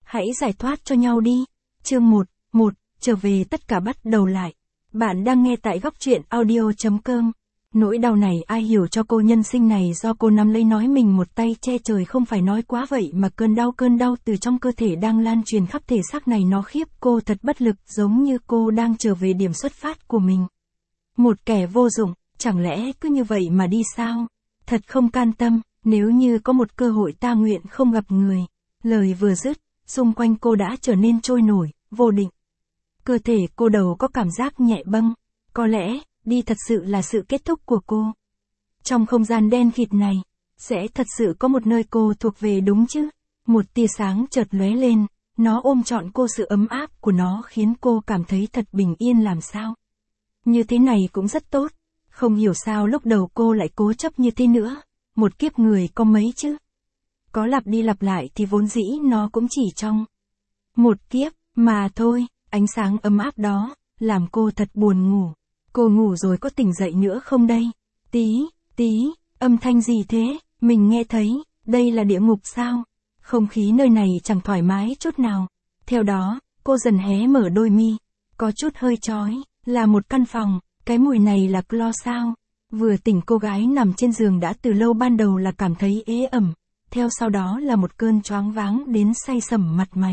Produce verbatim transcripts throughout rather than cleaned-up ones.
Hãy giải thoát cho nhau đi. Chương một, một, trở về tất cả bắt đầu lại. Bạn đang nghe tại góc truyện audio chấm com. Nỗi đau này ai hiểu cho cô, nhân sinh này do cô nắm lấy nói mình một tay che trời, không phải nói quá vậy mà cơn đau cơn đau từ trong cơ thể đang lan truyền khắp thể xác này, nó khiếp cô thật bất lực, giống như cô đang trở về điểm xuất phát của mình. Một kẻ vô dụng, chẳng lẽ cứ như vậy mà đi sao? Thật không can tâm, nếu như có một cơ hội ta nguyện không gặp người. Lời vừa dứt, xung quanh cô đã trở nên trôi nổi, vô định. Cơ thể cô đầu có cảm giác nhẹ bâng, có lẽ, đi thật sự là sự kết thúc của cô. Trong không gian đen kịt này, sẽ thật sự có một nơi cô thuộc về đúng chứ? Một tia sáng chợt lóe lên, nó ôm trọn cô, sự ấm áp của nó khiến cô cảm thấy thật bình yên làm sao. Như thế này cũng rất tốt, không hiểu sao lúc đầu cô lại cố chấp như thế nữa, một kiếp người có mấy chứ? Có lặp đi lặp lại thì vốn dĩ nó cũng chỉ trong một kiếp, mà thôi, ánh sáng ấm áp đó, làm cô thật buồn ngủ. Cô ngủ rồi có tỉnh dậy nữa không đây? Tí, tí, âm thanh gì thế? Mình nghe thấy, đây là địa ngục sao? Không khí nơi này chẳng thoải mái chút nào. Theo đó, cô dần hé mở đôi mi, có chút hơi chói, là một căn phòng, cái mùi này là clo sao? Vừa tỉnh cô gái nằm trên giường đã từ lâu ban đầu là cảm thấy ế ẩm, theo sau đó là một cơn choáng váng đến say sẩm mặt mày.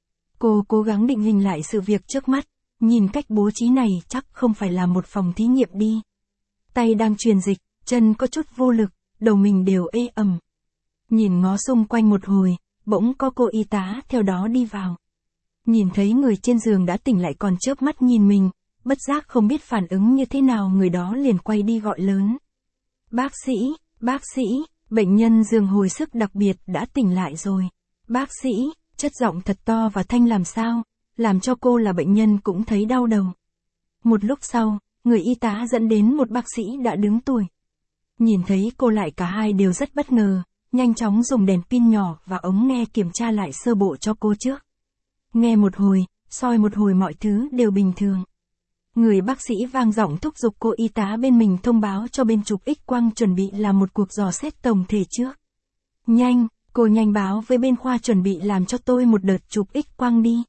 Cô cố gắng định hình lại sự việc trước mắt, nhìn cách bố trí này chắc không phải là một phòng thí nghiệm đi. Tay đang truyền dịch, chân có chút vô lực, đầu mình đều ê ẩm. Nhìn ngó xung quanh một hồi, bỗng có cô y tá theo đó đi vào. Nhìn thấy người trên giường đã tỉnh lại còn chớp mắt nhìn mình, bất giác không biết phản ứng như thế nào, người đó liền quay đi gọi lớn. Bác sĩ, bác sĩ, bệnh nhân giường hồi sức đặc biệt đã tỉnh lại rồi. Bác sĩ, chất giọng thật to và thanh làm sao, làm cho cô là bệnh nhân cũng thấy đau đầu. Một lúc sau, người y tá dẫn đến một bác sĩ đã đứng tuổi. Nhìn thấy cô lại cả hai đều rất bất ngờ, nhanh chóng dùng đèn pin nhỏ và ống nghe kiểm tra lại sơ bộ cho cô trước. Nghe một hồi, soi một hồi mọi thứ đều bình thường. Người bác sĩ vang giọng thúc giục cô y tá bên mình thông báo cho bên chụp X quang chuẩn bị làm một cuộc dò xét tổng thể trước. Nhanh, cô nhanh báo với bên khoa chuẩn bị làm cho tôi một đợt chụp X quang đi.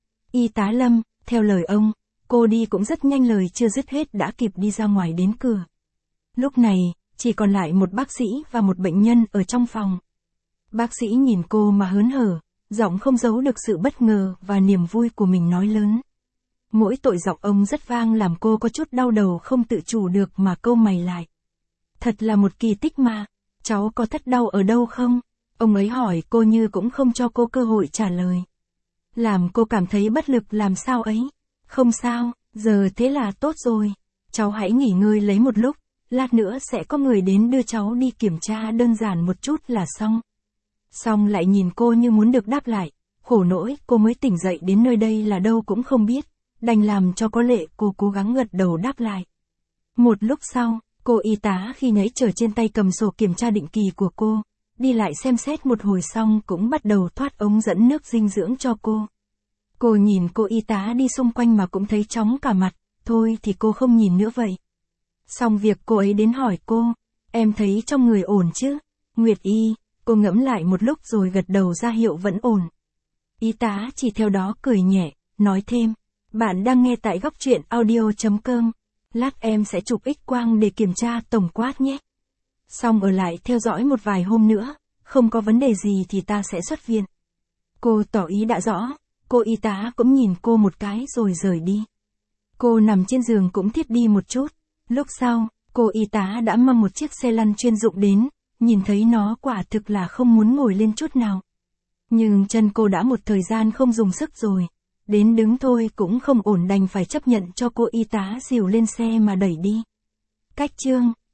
Y tá Lâm, theo lời ông, cô đi cũng rất nhanh, lời chưa dứt hết đã kịp đi ra ngoài đến cửa. Lúc này, chỉ còn lại một bác sĩ và một bệnh nhân ở trong phòng. Bác sĩ nhìn cô mà hớn hở, giọng không giấu được sự bất ngờ và niềm vui của mình nói lớn. Mỗi tội giọng ông rất vang làm cô có chút đau đầu không tự chủ được mà cau mày lại. Thật là một kỳ tích mà, cháu có thắt đau ở đâu không? Ông ấy hỏi cô như cũng không cho cô cơ hội trả lời. Làm cô cảm thấy bất lực làm sao ấy. Không sao, giờ thế là tốt rồi. Cháu hãy nghỉ ngơi lấy một lúc, lát nữa sẽ có người đến đưa cháu đi kiểm tra đơn giản một chút là xong. Xong lại nhìn cô như muốn được đáp lại, khổ nỗi cô mới tỉnh dậy đến nơi đây là đâu cũng không biết, đành làm cho có lệ cô cố gắng gật đầu đáp lại. Một lúc sau, cô y tá khi nấy trở trên tay cầm sổ kiểm tra định kỳ của cô, đi lại xem xét một hồi xong cũng bắt đầu thoát ống dẫn nước dinh dưỡng cho cô. Cô nhìn cô y tá đi xung quanh mà cũng thấy chóng cả mặt, thôi thì cô không nhìn nữa vậy. Xong việc cô ấy đến hỏi cô, em thấy trong người ổn chứ? Nguyệt Y, cô ngẫm lại một lúc rồi gật đầu ra hiệu vẫn ổn. Y tá chỉ theo đó cười nhẹ, nói thêm, bạn đang nghe tại góc truyện audio chấm com, lát em sẽ chụp X quang để kiểm tra tổng quát nhé. Xong ở lại theo dõi một vài hôm nữa, không có vấn đề gì thì ta sẽ xuất viện. Cô tỏ ý đã rõ, cô y tá cũng nhìn cô một cái rồi rời đi. Cô nằm trên giường cũng thiếp đi một chút, lúc sau, cô y tá đã mang một chiếc xe lăn chuyên dụng đến, nhìn thấy nó quả thực là không muốn ngồi lên chút nào. Nhưng chân cô đã một thời gian không dùng sức rồi, đến đứng thôi cũng không ổn, đành phải chấp nhận cho cô y tá dìu lên xe mà đẩy đi. Cách chương